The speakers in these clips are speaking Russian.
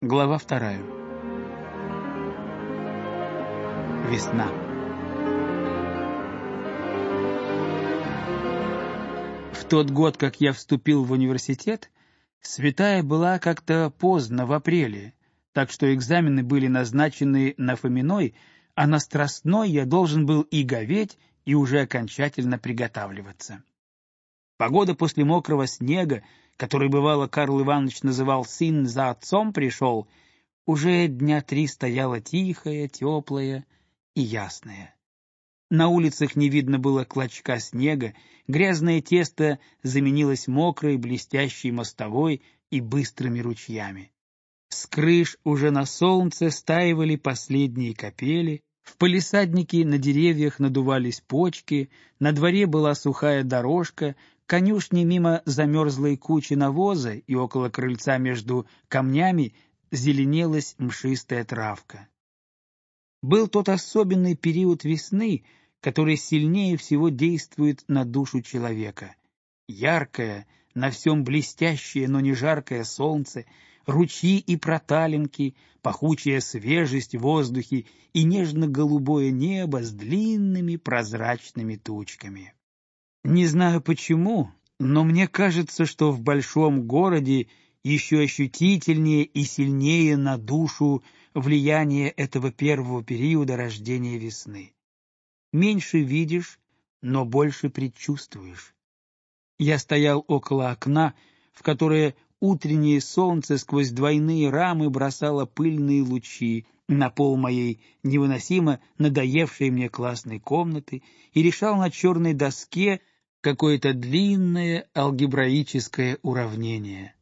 Глава 2. Весна. В тот год, как я вступил в университет, святая была как-то поздно, в апреле, так что экзамены были назначены на Фоминой, а на Страстной я должен был и говеть, и уже окончательно приготавливаться. Погода после мокрого снега, который, бывало, Карл Иванович называл «сын за отцом пришел», уже дня 3 стояла тихая, теплая и ясная. На улицах не видно было клочка снега, грязное тесто заменилось мокрой, блестящей мостовой и быстрыми ручьями. С крыш уже на солнце стаивали последние капели, в палисаднике на деревьях надувались почки, на дворе была сухая дорожка, конюшни мимо замерзлой кучи навоза и около крыльца между камнями зеленелась мшистая травка. Был тот особенный период весны, который сильнее всего действует на душу человека. Яркое, на всем блестящее, но не жаркое солнце, ручьи и проталинки, пахучая свежесть в воздухе и нежно-голубое небо с длинными прозрачными тучками. Не знаю почему, но мне кажется, что в большом городе еще ощутительнее и сильнее на душу влияние этого первого периода рождения весны. Меньше видишь, но больше предчувствуешь. Я стоял около окна, в которое утреннее солнце сквозь двойные рамы бросало пыльные лучи на пол моей невыносимо надоевшей мне классной комнаты и решал на черной доске какое-то длинное алгебраическое уравнение.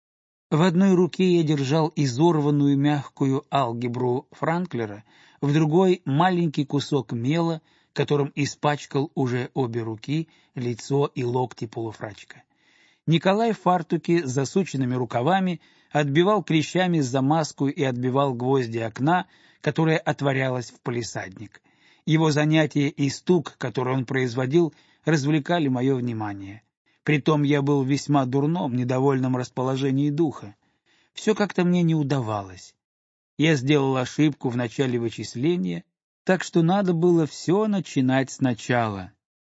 В одной руке я держал изорванную мягкую алгебру Франклера, в другой — маленький кусок мела, которым испачкал уже обе руки, лицо и локти полуфрачка. Николай в фартуке с засученными рукавами отбивал клещами замазку и отбивал гвозди окна, которое отворялось в палисадник. Его занятия и стук, который он производил, развлекали мое внимание. Притом я был в весьма дурном, недовольном расположении духа. Все как-то мне не удавалось. Я сделал ошибку в начале вычисления, так что надо было все начинать сначала.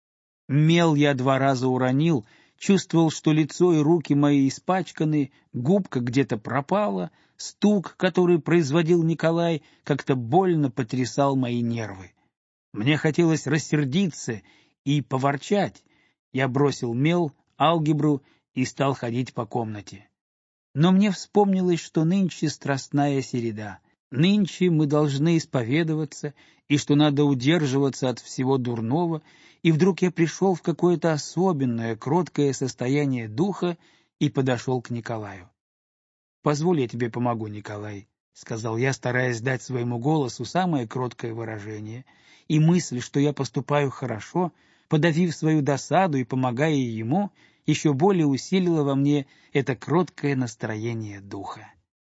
Мел я 2 раза уронил, чувствовал, что лицо и руки мои испачканы, губка где-то пропала, стук, который производил Николай, как-то больно потрясал мои нервы. Мне хотелось рассердиться и поворчать. Я бросил мел, алгебру и стал ходить по комнате. Но мне вспомнилось, что нынче Страстная середа. Нынче мы должны исповедоваться, и что надо удерживаться от всего дурного, и вдруг я пришел в какое-то особенное, кроткое состояние духа и подошел к Николаю. «Позволь, я тебе помогу, Николай», — сказал я, стараясь дать своему голосу самое кроткое выражение, и мысль, что я поступаю хорошо, подавив свою досаду и помогая ему, еще более усилила во мне это кроткое настроение духа.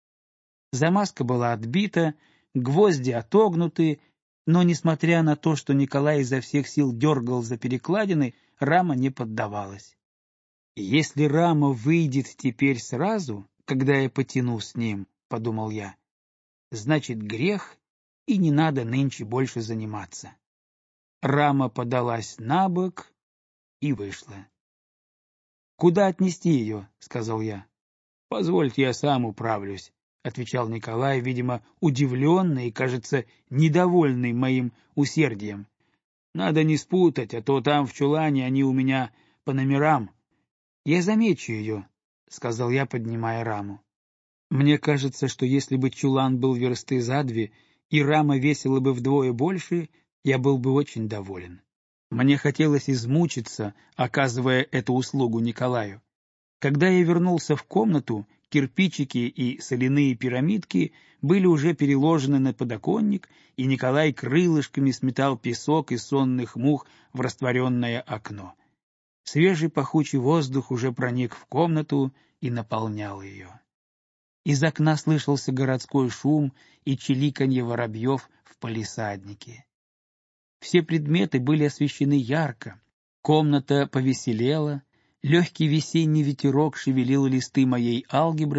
Замазка была отбита, гвозди отогнуты, но, несмотря на то, что Николай изо всех сил дергал за перекладины, рама не поддавалась. «Если рама выйдет теперь сразу, когда я потяну с ним, — подумал я, — значит грех, и не надо нынче больше заниматься». Рама подалась набок и вышла. «Куда отнести ее?» — сказал я. «Позвольте, я сам управлюсь», — отвечал Николай, видимо, удивленный и, кажется, недовольный моим усердием. «Надо не спутать, а то там в чулане они у меня по номерам». «Я замечу ее», — сказал я, поднимая раму. Мне кажется, что если бы чулан был версты за 2 и рама весила бы вдвое больше, я был бы очень доволен. Мне хотелось измучиться, оказывая эту услугу Николаю. Когда я вернулся в комнату, кирпичики и соляные пирамидки были уже переложены на подоконник, и Николай крылышками сметал песок и сонных мух в растворенное окно. Свежий пахучий воздух уже проник в комнату и наполнял ее. Из окна слышался городской шум и чиликанье воробьев в палисаднике. Все предметы были освещены ярко, комната повеселела, легкий весенний ветерок шевелил листы моей алгебры,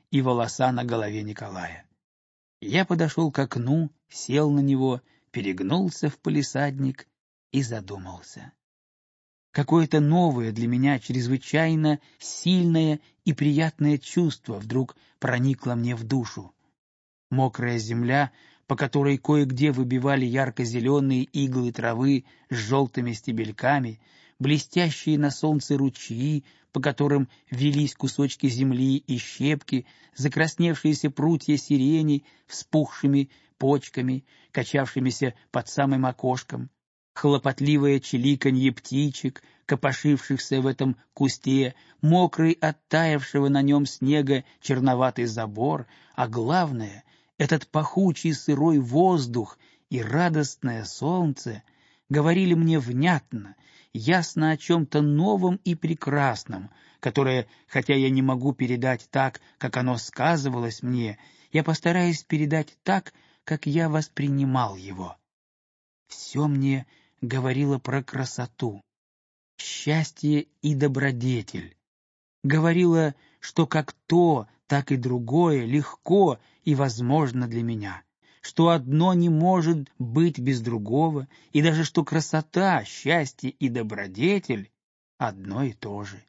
и волоса на голове Николая. Я подошел к окну, сел на него, перегнулся в палисадник и задумался. Какое-то новое для меня, чрезвычайно сильное и приятное чувство вдруг проникло мне в душу. Мокрая земля, по которой кое-где выбивали ярко-зеленые иглы травы с желтыми стебельками, блестящие на солнце ручьи, по которым велись кусочки земли и щепки, закрасневшиеся прутья сирени вспухшими почками, качавшимися под самым окошком, хлопотливое чиликанье птичек, копошившихся в этом кусте, мокрый оттаявшего на нем снега черноватый забор, а главное — этот пахучий сырой воздух и радостное солнце говорили мне внятно, ясно о чем-то новом и прекрасном, которое, хотя я не могу передать так, как оно сказывалось мне, я постараюсь передать так, как я воспринимал его. Все мне говорило про красоту, счастье и добродетель. Говорило, что как то, так и другое легко и возможно для меня, что одно не может быть без другого, и даже что красота, счастье и добродетель одно и то же.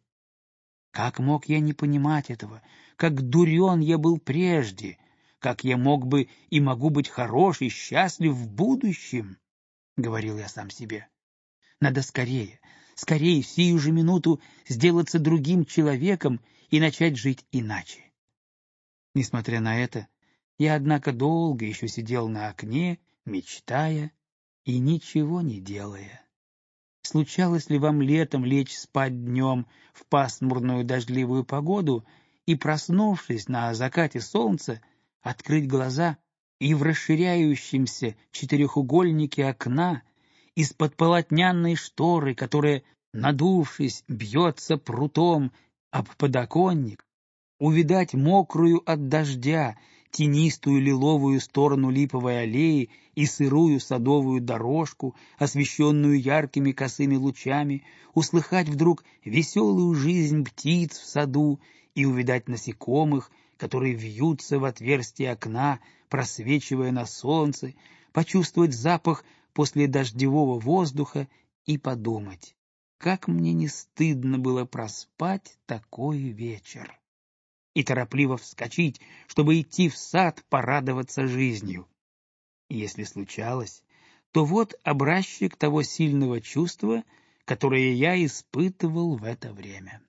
Как мог я не понимать этого? Как дурен я был прежде? Как я мог бы и могу быть хорош и счастлив в будущем? — говорил я сам себе. Надо скорее, скорее, сию же минуту сделаться другим человеком и начать жить иначе. Несмотря на это, я, однако, долго еще сидел на окне, мечтая и ничего не делая. Случалось ли вам летом лечь спать днем в пасмурную дождливую погоду и, проснувшись на закате солнца, открыть глаза и в расширяющемся четырехугольнике окна из-под полотняной шторы, которая, надувшись, бьется прутом об подоконник, увидать мокрую от дождя, тенистую лиловую сторону липовой аллеи и сырую садовую дорожку, освещенную яркими косыми лучами, услыхать вдруг веселую жизнь птиц в саду и увидать насекомых, которые вьются в отверстие окна, просвечивая на солнце, почувствовать запах после дождевого воздуха и подумать, как мне не стыдно было проспать такой вечер, и торопливо вскочить, чтобы идти в сад порадоваться жизнью. И если случалось, то вот образчик того сильного чувства, которое я испытывал в это время.